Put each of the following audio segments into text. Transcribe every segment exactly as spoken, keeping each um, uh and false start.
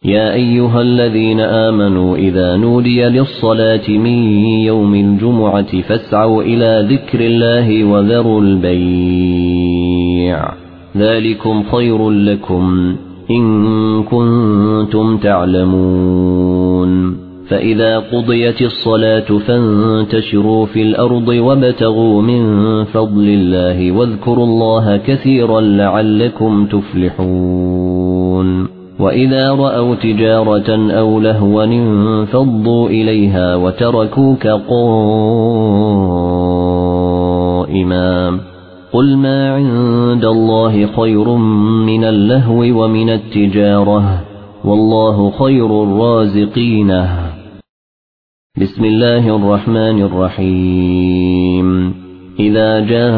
يا أيها الذين آمنوا إذا نودي للصلاة من يوم الجمعة فاسعوا إلى ذكر الله وذروا البيع ذلكم خير لكم إن كنتم تعلمون فإذا قضيت الصلاة فانتشروا في الأرض وابتغوا من فضل الله واذكروا الله كثيرا لعلكم تفلحون وإذا رأوا تجارة أو لهوا انفضوا إليها وتركوك قائما قل ما عند الله خير من اللهو ومن التجارة والله خير الرازقين. بسم الله الرحمن الرحيم. إذا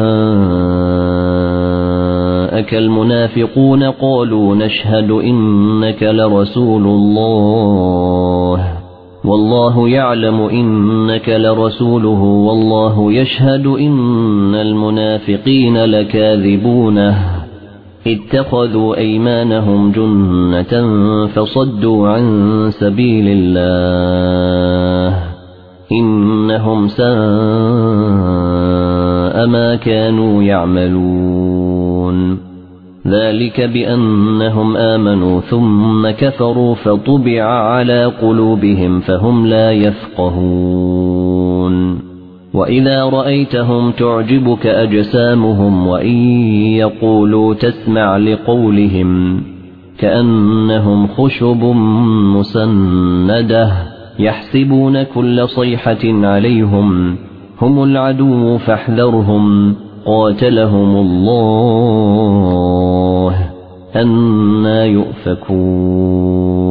جاءك المنافقون قالوا نشهد إنك لرسول الله والله يعلم إنك لرسوله والله يشهد إن المنافقين لكاذبونه اتخذوا أيمانهم جنة فصدوا عن سبيل الله إنهم ساء ما كانوا يعملون ذلك بأنهم آمنوا ثم كفروا فطبع على قلوبهم فهم لا يفقهون وإذا رأيتهم تعجبك أجسامهم وإن يقولوا تسمع لقولهم كأنهم خشب مسندة يحسبون كل صيحة عليهم هم العدو فاحذرهم قاتلهم الله أنى يؤفكون.